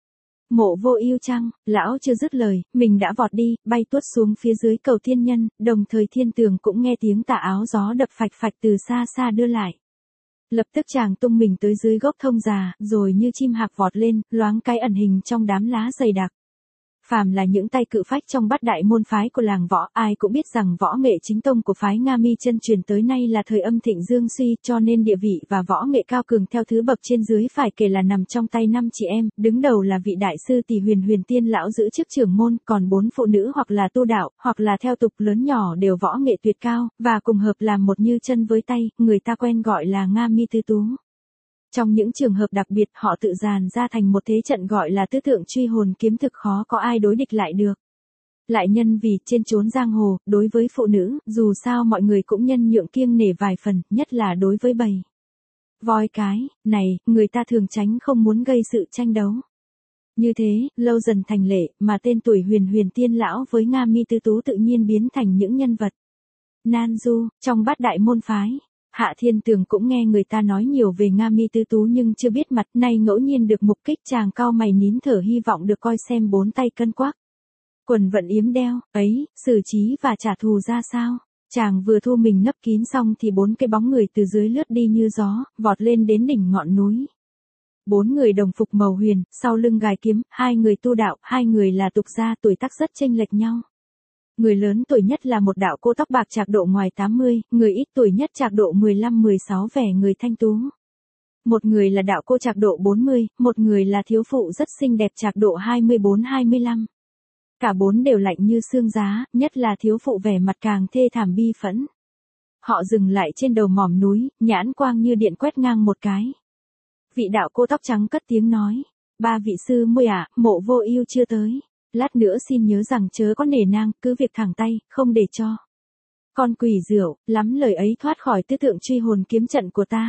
Mộ Vô Ưu chăng, lão chưa dứt lời, mình đã vọt đi, bay tuốt xuống phía dưới cầu thiên nhân, đồng thời thiên tường cũng nghe tiếng tà áo gió đập phạch phạch từ xa xa đưa lại. Lập tức chàng tung mình tới dưới gốc thông già, rồi như chim hạc vọt lên, loáng cái ẩn hình trong đám lá dày đặc. Phàm là những tay cự phách trong bát đại môn phái của làng võ, ai cũng biết rằng võ nghệ chính tông của phái Nga Mi chân truyền tới nay là thời âm thịnh dương suy, cho nên địa vị và võ nghệ cao cường theo thứ bậc trên dưới phải kể là nằm trong tay 5 chị em, đứng đầu là vị đại sư tỷ Huyền Huyền Tiên lão giữ chức trưởng môn, còn 4 phụ nữ hoặc là tu đạo, hoặc là theo tục lớn nhỏ đều võ nghệ tuyệt cao, và cùng hợp làm một như chân với tay, người ta quen gọi là Nga Mi Tứ Tú. Trong những trường hợp đặc biệt, họ tự dàn ra thành một thế trận gọi là tứ tượng truy hồn kiếm, thực khó có ai đối địch lại được. Lại nhân vì trên chốn giang hồ, đối với phụ nữ, dù sao mọi người cũng nhân nhượng kiêng nể vài phần, nhất là đối với bầy voi cái này, người ta thường tránh không muốn gây sự tranh đấu. Như thế, lâu dần thành lệ, mà tên tuổi Huyền Huyền Tiên lão với Nga Mi Tứ Tú tự nhiên biến thành những nhân vật nan du trong bát đại môn phái. Hạ Thiên Tường cũng nghe người ta nói nhiều về Nga Mi Tứ Tú nhưng chưa biết mặt, nay ngẫu nhiên được mục kích, chàng cau mày nín thở hy vọng được coi xem 4 tay cân quắc, quần vận yếm đeo, ấy, xử trí và trả thù ra sao. Chàng vừa thu mình nấp kín xong thì 4 cái bóng người từ dưới lướt đi như gió, vọt lên đến đỉnh ngọn núi. 4 người đồng phục màu huyền, sau lưng gài kiếm, 2 người tu đạo, 2 người là tục gia, tuổi tác rất chênh lệch nhau. Người lớn tuổi nhất là một đạo cô tóc bạc trạc độ ngoài 80, người ít tuổi nhất trạc độ 15-16 vẻ người thanh tú. Một người là đạo cô trạc độ 40, một người là thiếu phụ rất xinh đẹp trạc độ 24-25. Cả 4 đều lạnh như xương giá, nhất là thiếu phụ vẻ mặt càng thê thảm bi phẫn. Họ dừng lại trên đầu mỏm núi, nhãn quang như điện quét ngang một cái. Vị đạo cô tóc trắng cất tiếng nói, 3 vị sư muội ạ, Mộ Vô Ưu chưa tới. Lát nữa xin nhớ rằng chớ có nể nang, cứ việc thẳng tay, không để cho con quỷ rượu, lắm lời ấy thoát khỏi tứ tượng truy hồn kiếm trận của ta.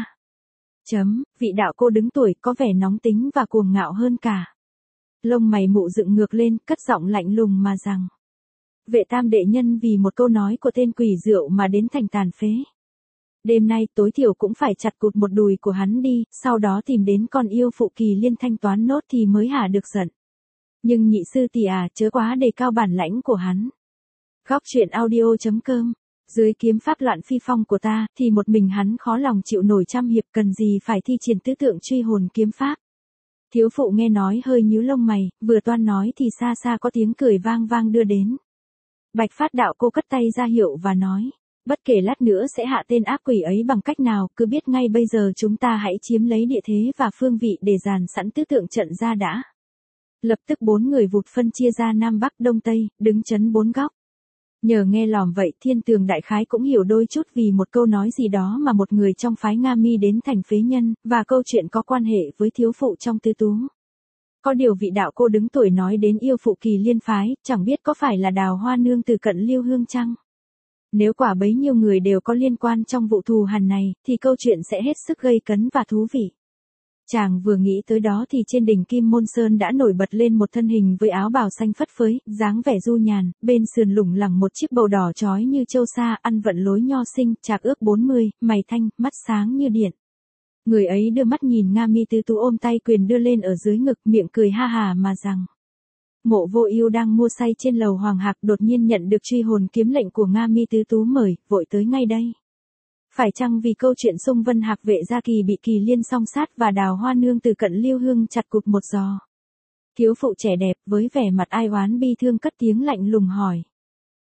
Vị đạo cô đứng tuổi có vẻ nóng tính và cuồng ngạo hơn cả. Lông mày mụ dựng ngược lên, cất giọng lạnh lùng mà rằng. Vệ tam đệ nhân vì một câu nói của tên quỷ rượu mà đến thành tàn phế. Đêm nay tối thiểu cũng phải chặt cụt một đùi của hắn đi, sau đó tìm đến con yêu phụ Kỳ Liên thanh toán nốt thì mới hả được giận. Nhưng nhị sư tỷ à, chớ quá đề cao bản lãnh của hắn. Góc truyện audio.com, dưới kiếm pháp loạn phi phong của ta, thì một mình hắn khó lòng chịu nổi trăm hiệp, cần gì phải thi triển tứ tượng truy hồn kiếm pháp. Thiếu phụ nghe nói hơi nhíu lông mày, vừa toan nói thì xa xa có tiếng cười vang vang đưa đến. Bạch Phát đạo cô cất tay ra hiệu và nói, bất kể lát nữa sẽ hạ tên ác quỷ ấy bằng cách nào, cứ biết ngay bây giờ chúng ta hãy chiếm lấy địa thế và phương vị để dàn sẵn tứ tượng trận ra đã. Lập tức 4 người vụt phân chia ra Nam Bắc Đông Tây, đứng chấn 4 góc. Nhờ nghe lỏm vậy, Thiên Tường đại khái cũng hiểu đôi chút vì một câu nói gì đó mà một người trong phái Nga Mi đến thành phế nhân, và câu chuyện có quan hệ với thiếu phụ trong Tứ Tú. Có điều vị đạo cô đứng tuổi nói đến yêu phụ Kỳ Liên phái, chẳng biết có phải là Đào Hoa Nương từ Cận Liêu Hương chăng? Nếu quả bấy nhiêu người đều có liên quan trong vụ thù hằn này, thì câu chuyện sẽ hết sức gây cấn và thú vị. Chàng vừa nghĩ tới đó thì trên đỉnh Kim Môn Sơn đã nổi bật lên một thân hình với áo bào xanh phất phới, dáng vẻ du nhàn, bên sườn lủng lẳng một chiếc bầu đỏ chói như châu sa, ăn vận lối nho sinh, trạc ước 40, mày thanh, mắt sáng như điện. Người ấy đưa mắt nhìn Nga Mi Tứ Tú ôm tay quyền đưa lên ở dưới ngực, miệng cười ha hà mà rằng. Mộ Vô Ưu đang mua say trên lầu Hoàng Hạc đột nhiên nhận được truy hồn kiếm lệnh của Nga Mi Tứ Tú mời, vội tới ngay đây. Phải chăng vì câu chuyện Sung Vân Hạc vệ gia kỳ bị Kỳ Liên song sát và Đào Hoa Nương từ Cận Liêu Hương chặt cụt một giò? Thiếu phụ trẻ đẹp với vẻ mặt ai oán bi thương cất tiếng lạnh lùng hỏi.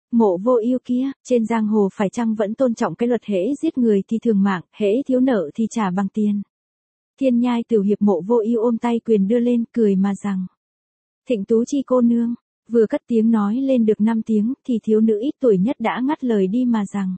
Mộ Vô Ưu kia, trên giang hồ phải chăng vẫn tôn trọng cái luật hễ giết người thì thường mạng, hễ thiếu nợ thì trả bằng tiền. Thiên Nhai Tiểu Hiệp Mộ Vô Ưu ôm tay quyền đưa lên, cười mà rằng: "Thịnh Tú Chi cô nương." Vừa cất tiếng nói lên được 5 tiếng thì thiếu nữ ít tuổi nhất đã ngắt lời đi mà rằng: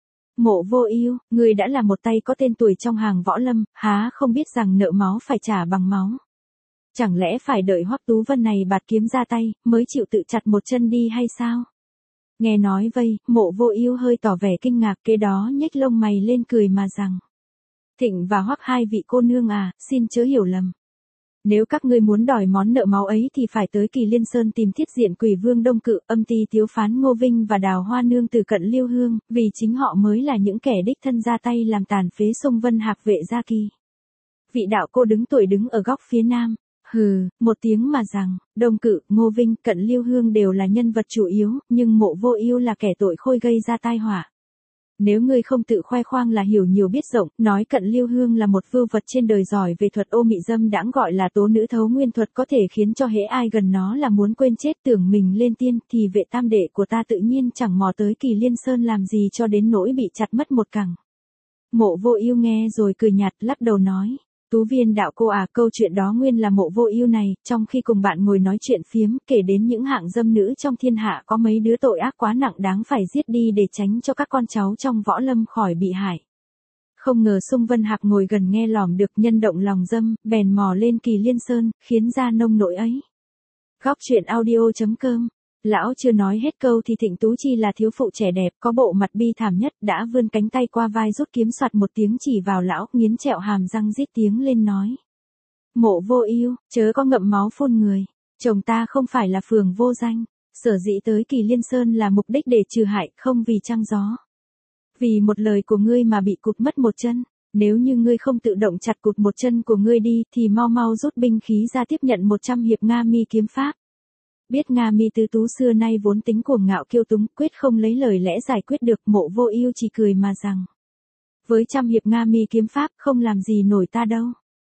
"Mộ Vô Ưu, ngươi đã là một tay có tên tuổi trong hàng võ lâm, há không biết rằng nợ máu phải trả bằng máu. Chẳng lẽ phải đợi Hoắc Tú Vân này bạt kiếm ra tay, mới chịu tự chặt một chân đi hay sao?" Nghe nói vây, Mộ Vô Ưu hơi tỏ vẻ kinh ngạc, kế đó nhếch lông mày lên cười mà rằng: "Thịnh và Hoắc hai vị cô nương à, xin chớ hiểu lầm. Nếu các ngươi muốn đòi món nợ máu ấy thì phải tới Kỳ Liên Sơn tìm Thiết Diện Quỷ Vương Đông Cự, Âm Ty Tiếu Phán Ngô Vinh và Đào Hoa Nương từ Cận Liêu Hương, vì chính họ mới là những kẻ đích thân ra tay làm tàn phế Sông Vân Hạc vệ Gia Kỳ." Vị đạo cô đứng tuổi đứng ở góc phía nam, hừ, một tiếng mà rằng: "Đông Cự, Ngô Vinh, Cận Liêu Hương đều là nhân vật chủ yếu, nhưng Mộ Vô Ưu là kẻ tội khôi gây ra tai họa. Nếu ngươi không tự khoe khoang là hiểu nhiều biết rộng, nói Cận Liêu Hương là một vưu vật trên đời giỏi về thuật ô mị dâm đãng gọi là tố nữ thấu nguyên thuật có thể khiến cho hễ ai gần nó là muốn quên chết tưởng mình lên tiên, thì vệ tam đệ của ta tự nhiên chẳng mò tới Kỳ Liên Sơn làm gì cho đến nỗi bị chặt mất một cẳng." Mộ Vô Ưu nghe rồi cười nhạt lắc đầu nói: "Tú Viên đạo cô à, câu chuyện đó nguyên là Mộ Vô Ưu này, trong khi cùng bạn ngồi nói chuyện phiếm, kể đến những hạng dâm nữ trong thiên hạ có mấy đứa tội ác quá nặng đáng phải giết đi để tránh cho các con cháu trong võ lâm khỏi bị hại. Không ngờ Sung Vân Hạc ngồi gần nghe lỏm được, nhân động lòng dâm, bèn mò lên Kỳ Liên Sơn, khiến ra nông nỗi ấy." Góc truyện audio.com. Lão chưa nói hết câu thì Thịnh Tú Chi là thiếu phụ trẻ đẹp, có bộ mặt bi thảm nhất, đã vươn cánh tay qua vai rút kiếm soạt một tiếng chỉ vào lão, nghiến trẹo hàm răng rít tiếng lên nói: "Mộ Vô Ưu, chớ có ngậm máu phun người. Chồng ta không phải là phường vô danh, sở dĩ tới Kỳ Liên Sơn là mục đích để trừ hại, không vì trăng gió. Vì một lời của ngươi mà bị cụt mất một chân. Nếu như ngươi không tự động chặt cụt một chân của ngươi đi thì mau mau rút binh khí ra tiếp nhận 100 hiệp Nga Mi kiếm pháp." Biết Nga Mi tứ tú xưa nay vốn tính cuồng ngạo kiêu túng, quyết không lấy lời lẽ giải quyết được, Mộ Vô Ưu chỉ cười mà rằng: "Với 100 hiệp Nga Mi kiếm pháp không làm gì nổi ta đâu.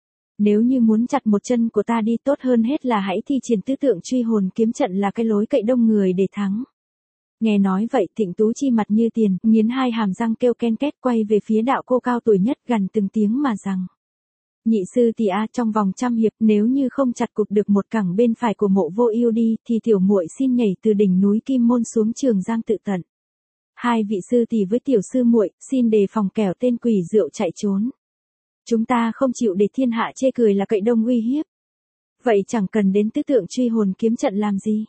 Nếu như muốn chặt một chân của ta đi, tốt hơn hết là hãy thi triển tứ tượng truy hồn kiếm trận là cái lối cậy đông người để thắng." Nghe nói vậy, Thịnh Tú Chi mặt như tiền, nghiến hai hàm răng kêu ken két, quay về phía đạo cô cao tuổi nhất, gằn từng tiếng mà rằng: "Nhị sư tỷ a, trong vòng 100 hiệp nếu như không chặt cụt được một cẳng bên phải của Mộ Vô Ưu đi, thì tiểu muội xin nhảy từ đỉnh núi Kim Môn xuống Trường Giang tự tận. Hai vị sư tỷ với tiểu sư muội, xin đề phòng kẻo tên quỷ rượu chạy trốn. Chúng ta không chịu để thiên hạ chê cười là cậy đông uy hiếp. Vậy chẳng cần đến tứ tượng truy hồn kiếm trận làm gì."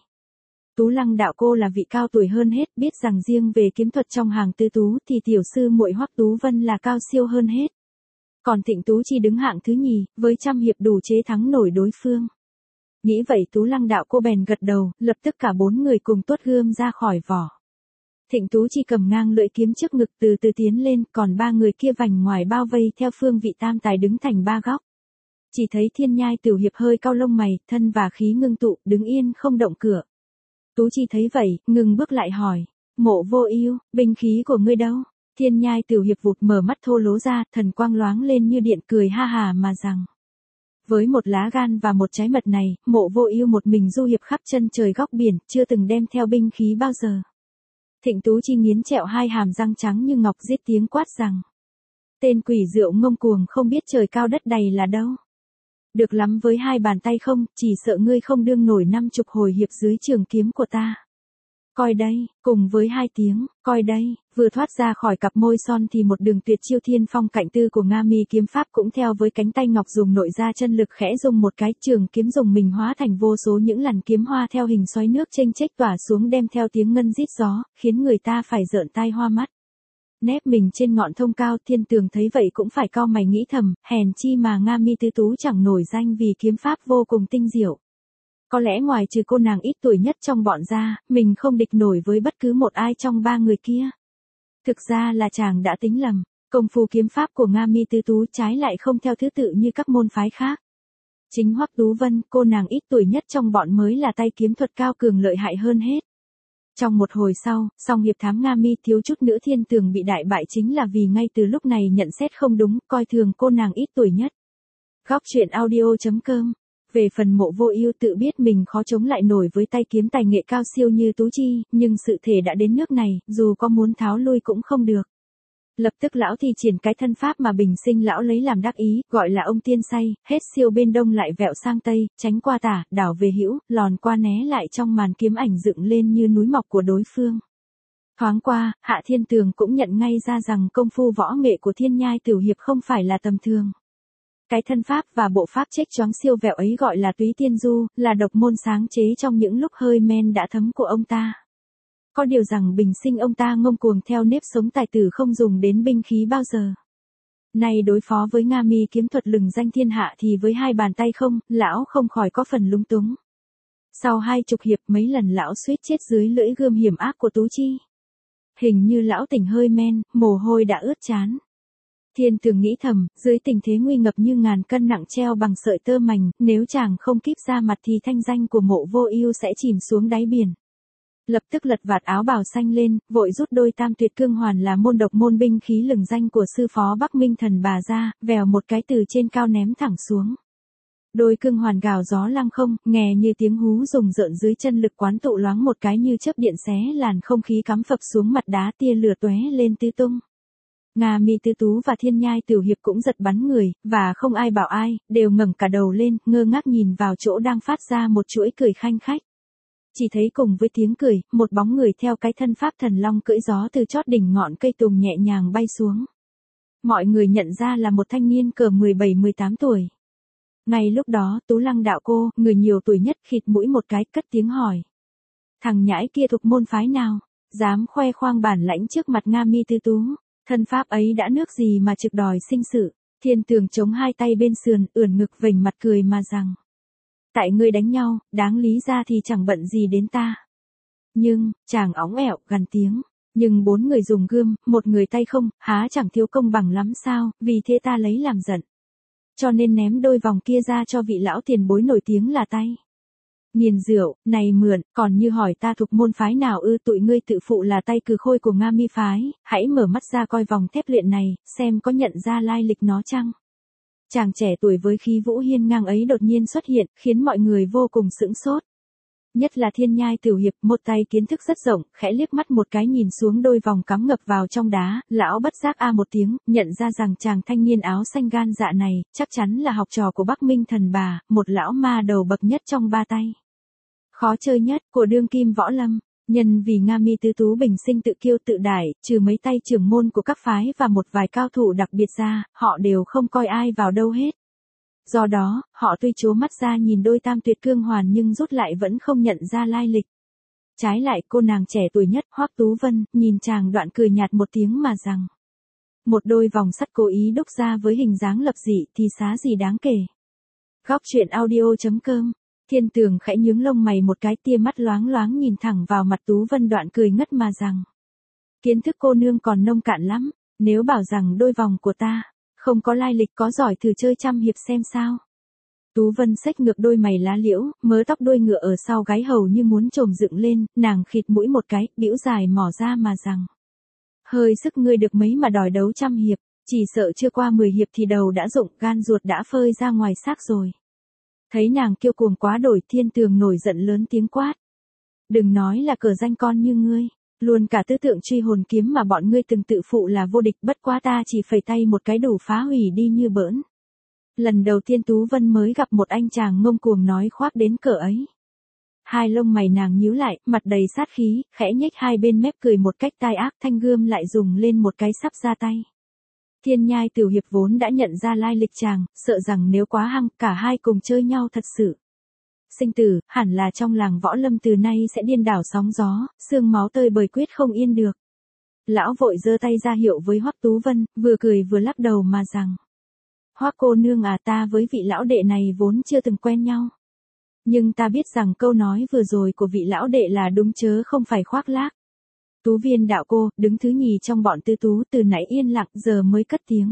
Tú Lăng đạo cô là vị cao tuổi hơn hết, biết rằng riêng về kiếm thuật trong hàng tứ tú thì tiểu sư muội Hoắc Tú Vân là cao siêu hơn hết. Còn Thịnh Tú Chi đứng hạng thứ nhì, với 100 hiệp đủ chế thắng nổi đối phương. Nghĩ vậy Tú Lăng đạo cô bèn gật đầu, lập tức cả 4 người cùng tuốt gươm ra khỏi vỏ. Thịnh Tú Chi cầm ngang lưỡi kiếm trước ngực từ từ tiến lên, còn 3 người kia vành ngoài bao vây theo phương vị tam tài đứng thành 3 góc. Chỉ thấy Thiên Nhai Tiểu Hiệp hơi cau lông mày, thân và khí ngưng tụ, đứng yên không động cửa. Tú Chi thấy vậy, ngừng bước lại hỏi: "Mộ Vô Ưu, binh khí của ngươi đâu?" Thiên Nhai Tiểu Hiệp vụt mở mắt thô lố ra, thần quang loáng lên như điện, cười ha hà mà rằng: "Với một lá gan và một trái mật này, Mộ Vô Ưu một mình du hiệp khắp chân trời góc biển, chưa từng đem theo binh khí bao giờ." Thịnh Tú Chi nghiến trẹo hai hàm răng trắng như ngọc, rít tiếng quát rằng: "Tên quỷ rượu ngông cuồng, không biết trời cao đất dày là đâu. Được lắm với hai bàn tay không, chỉ sợ ngươi không đương nổi 50 hồi hiệp dưới trường kiếm của ta. Coi đây." Cùng với 2 tiếng "coi đây" vừa thoát ra khỏi cặp môi son thì một đường tuyệt chiêu thiên phong cạnh tư của Nga Mi kiếm pháp cũng theo với cánh tay ngọc dùng nội ra chân lực khẽ dùng một cái, trường kiếm dùng mình hóa thành vô số những làn kiếm hoa theo hình xoáy nước chênh chếch tỏa xuống, đem theo tiếng ngân rít gió, khiến người ta phải rợn tai hoa mắt. Nép mình trên ngọn thông cao, Thiên Tường thấy vậy cũng phải cau mày nghĩ thầm, hèn chi mà Nga Mi tứ tú chẳng nổi danh vì kiếm pháp vô cùng tinh diệu. Có lẽ ngoài trừ cô nàng ít tuổi nhất trong bọn ra, mình không địch nổi với bất cứ một ai trong 3 người kia. Thực ra là chàng đã tính lầm, công phu kiếm pháp của Nga Mi tứ tú trái lại không theo thứ tự như các môn phái khác. Chính Hoắc Tú Vân, cô nàng ít tuổi nhất trong bọn mới là tay kiếm thuật cao cường lợi hại hơn hết. Trong một hồi sau, song hiệp thám Nga Mi thiếu chút nữa Thiên Tường bị đại bại chính là vì ngay từ lúc này nhận xét không đúng, coi thường cô nàng ít tuổi nhất. Góc truyện audio.com Về phần Mộ Vô Ưu tự biết mình khó chống lại nổi với tay kiếm tài nghệ cao siêu như Tú Chi, nhưng sự thể đã đến nước này, dù có muốn tháo lui cũng không được. Lập tức lão thi triển cái thân pháp mà bình sinh lão lấy làm đắc ý, gọi là ông tiên say, hết siêu bên đông lại vẹo sang tây, tránh qua tả, đảo về hữu, lòn qua né lại trong màn kiếm ảnh dựng lên như núi mọc của đối phương. Thoáng qua, Hạ Thiên Tường cũng nhận ngay ra rằng công phu võ nghệ của Thiên Nhai Tiểu Hiệp không phải là tầm thường. Cái thân pháp và bộ pháp chếch choáng siêu vẹo ấy gọi là Túy Tiên Du, là độc môn sáng chế trong những lúc hơi men đã thấm của ông ta. Có điều rằng bình sinh ông ta ngông cuồng theo nếp sống tài tử không dùng đến binh khí bao giờ. Nay đối phó với Nga Mi kiếm thuật lừng danh thiên hạ thì với hai bàn tay không, lão không khỏi có phần lung túng. Sau 20 hiệp mấy lần lão suýt chết dưới lưỡi gươm hiểm ác của Tú Chi. Hình như lão tỉnh hơi men, mồ hôi đã ướt trán. Thiên Tường nghĩ thầm, dưới tình thế nguy ngập như ngàn cân nặng treo bằng sợi tơ mảnh, nếu chàng không kíp ra mặt thì thanh danh của Mộ Vô Ưu sẽ chìm xuống đáy biển. Lập tức lật vạt áo bào xanh lên, vội rút đôi Tam Tuyệt Cương Hoàn là môn độc môn binh khí lừng danh của sư phó Bắc Minh Thần Bà ra, vèo một cái từ trên cao ném thẳng xuống. Đôi cương hoàn gào gió lăng không, nghe như tiếng hú rùng rợn dưới chân, lực quán tụ loáng một cái như chớp điện xé làn không khí cắm phập xuống mặt đá, tia lửa tóe lên tứ tung. Nga Mi Tư Tú và Thiên Nhai Tiểu Hiệp cũng giật bắn người, và không ai bảo ai, đều ngẩng cả đầu lên, ngơ ngác nhìn vào chỗ đang phát ra một chuỗi cười khanh khách. Chỉ thấy cùng với tiếng cười, một bóng người theo cái thân pháp thần long cưỡi gió từ chót đỉnh ngọn cây tùng nhẹ nhàng bay xuống. Mọi người nhận ra là một thanh niên cỡ 17-18 tuổi. Ngay lúc đó, Tú Lăng đạo cô, người nhiều tuổi nhất, khịt mũi một cái, cất tiếng hỏi. Thằng nhãi kia thuộc môn phái nào? Dám khoe khoang bản lãnh trước mặt Nga Mi Tư Tú. Thân pháp ấy đã nước gì mà trực đòi sinh sự. Thiên Tường chống hai tay bên sườn, ưỡn ngực vểnh mặt cười mà rằng. Tại ngươi đánh nhau, đáng lý ra thì chẳng bận gì đến ta. Nhưng, chàng óng ẻo, gằn tiếng. Nhưng 4 người dùng gươm, 1 người tay không, há chẳng thiếu công bằng lắm sao, vì thế ta lấy làm giận. Cho nên ném đôi vòng kia ra cho vị lão tiền bối nổi tiếng là tay. Nghiền rượu, này mượn, còn như hỏi ta thuộc môn phái nào ư? Tụi ngươi tự phụ là tay cừ khôi của Nga Mi phái, hãy mở mắt ra coi vòng thép luyện này, xem có nhận ra lai lịch nó chăng? Chàng trẻ tuổi với khí vũ hiên ngang ấy đột nhiên xuất hiện, khiến mọi người vô cùng sững sốt. Nhất là Thiên Nhai Tiểu Hiệp, một tay kiến thức rất rộng, khẽ liếc mắt một cái nhìn xuống đôi vòng cắm ngập vào trong đá, lão bất giác a một tiếng, nhận ra rằng chàng thanh niên áo xanh gan dạ này, chắc chắn là học trò của Bắc Minh Thần Bà, một lão ma đầu bậc nhất trong 3 tay. Khó chơi nhất, của đương kim võ lâm. Nhân vì Nga Mi Tư Tú bình sinh tự kiêu tự đại, trừ mấy tay trưởng môn của các phái và một vài cao thủ đặc biệt ra, họ đều không coi ai vào đâu hết. Do đó, họ tuy trố mắt ra nhìn đôi Tam Tuyệt Cương Hoàn nhưng rút lại vẫn không nhận ra lai lịch. Trái lại cô nàng trẻ tuổi nhất, Hoắc Tú Vân, nhìn chàng đoạn cười nhạt một tiếng mà rằng. Một đôi vòng sắt cố ý đúc ra với hình dáng lập dị thì xá gì đáng kể. Góc truyện audio.com. Thiên Tường khẽ nhướng lông mày một cái, tia mắt loáng loáng nhìn thẳng vào mặt Tú Vân đoạn cười ngất mà rằng. Kiến thức cô nương còn nông cạn lắm, nếu bảo rằng đôi vòng của ta không có lai lịch, có giỏi thử chơi 100 hiệp xem sao. Tú Vân xếch ngược đôi mày lá liễu, mớ tóc đuôi ngựa ở sau gáy hầu như muốn trồm dựng lên, nàng khịt mũi một cái, bĩu dài mỏ ra mà rằng. Hơi sức ngươi được mấy mà đòi đấu 100 hiệp, chỉ sợ chưa qua 10 hiệp thì đầu đã rụng, gan ruột đã phơi ra ngoài xác rồi. Thấy nàng kiêu cuồng quá đổi, Thiên Tường nổi giận lớn tiếng quát. Đừng nói là cờ danh con như ngươi, luôn cả tứ tượng truy hồn kiếm mà bọn ngươi từng tự phụ là vô địch, bất quá ta chỉ phẩy tay một cái đủ phá hủy đi như bỡn. Lần đầu tiên Tú Vân mới gặp một anh chàng ngông cuồng nói khoác đến cỡ ấy. Hai lông mày nàng nhíu lại, mặt đầy sát khí, khẽ nhếch hai bên mép cười một cách tai ác, thanh gươm lại dùng lên một cái sắp ra tay. Thiên Nhai Tiểu Hiệp vốn đã nhận ra lai lịch chàng, sợ rằng nếu quá hăng, cả hai cùng chơi nhau thật sự. Sinh tử, hẳn là trong làng võ lâm từ nay sẽ điên đảo sóng gió, xương máu tơi bời quyết không yên được. Lão vội giơ tay ra hiệu với Hoắc Tú Vân, vừa cười vừa lắc đầu mà rằng. Hoắc cô nương à, ta với vị lão đệ này vốn chưa từng quen nhau. Nhưng ta biết rằng câu nói vừa rồi của vị lão đệ là đúng chớ không phải khoác lác. Tú Viên đạo cô, đứng thứ nhì trong bọn Tư Tú, từ nãy yên lặng giờ mới cất tiếng.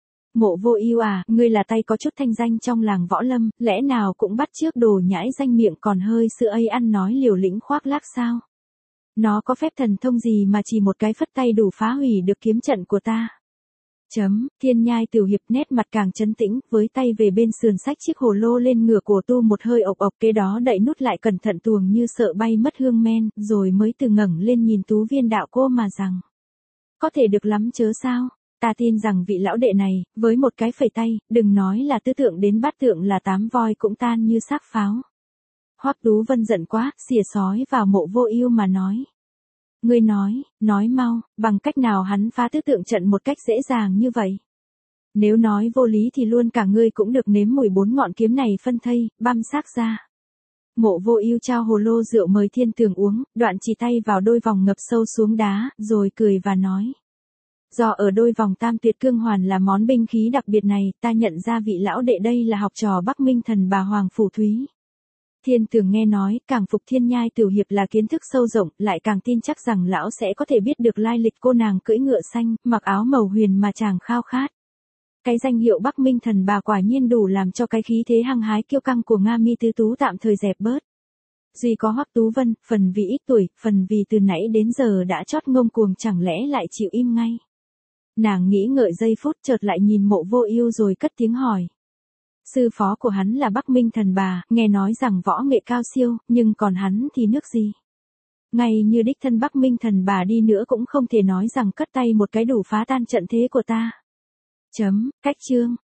Mộ Vô Ưu à, ngươi là tay có chút thanh danh trong làng võ lâm, lẽ nào cũng bắt chước đồ nhãi danh miệng còn hơi sữa ấy ăn nói liều lĩnh khoác lác sao? Nó có phép thần thông gì mà chỉ một cái phất tay đủ phá hủy được kiếm trận của ta? Thiên Nhai Tiểu Hiệp nét mặt càng trấn tĩnh, với tay về bên sườn xách chiếc hồ lô lên ngửa cổ tu một hơi ộc ộc, kế đó đậy nút lại cẩn thận tuồng như sợ bay mất hương men, rồi mới từ ngẩng lên nhìn Tú Viên đạo cô mà rằng. Có thể được lắm chớ sao? Ta tin rằng vị lão đệ này, với một cái phẩy tay, đừng nói là tứ tượng đến bát tượng là 8 voi cũng tan như xác pháo. Hoắc Tú Vân giận quá, xỉa sói vào Mộ Vô Ưu mà nói. Ngươi nói mau, bằng cách nào hắn phá tứ tượng trận một cách dễ dàng như vậy? Nếu nói vô lý thì luôn cả ngươi cũng được nếm mùi 4 ngọn kiếm này phân thây, băm xác ra. Mộ Vô Ưu trao hồ lô rượu mời Thiên Tường uống, đoạn chỉ tay vào đôi vòng ngập sâu xuống đá, rồi cười và nói. Do ở đôi vòng tam tuyệt cương hoàn là món binh khí đặc biệt này, ta nhận ra vị lão đệ đây là học trò Bắc Minh Thần bà Hoàng Phủ Thúy. Thiên Tường nghe nói, càng phục Thiên Nhai Tiểu Hiệp là kiến thức sâu rộng, lại càng tin chắc rằng lão sẽ có thể biết được lai lịch cô nàng cưỡi ngựa xanh, mặc áo màu huyền mà chàng khao khát. Cái danh hiệu Bắc Minh Thần bà quả nhiên đủ làm cho cái khí thế hăng hái kiêu căng của Nga Mi Tứ Tú tạm thời dẹp bớt. Duy có Hoắc Tú Vân, phần vì ít tuổi, phần vì từ nãy đến giờ đã chót ngông cuồng chẳng lẽ lại chịu im ngay. Nàng nghĩ ngợi giây phút chợt lại nhìn Mộ Vô Ưu rồi cất tiếng hỏi. Sư phó của hắn là Bắc Minh Thần bà, nghe nói rằng võ nghệ cao siêu, nhưng còn hắn thì nước gì? Ngay như đích thân Bắc Minh Thần bà đi nữa cũng không thể nói rằng cất tay một cái đủ phá tan trận thế của ta. Cách chương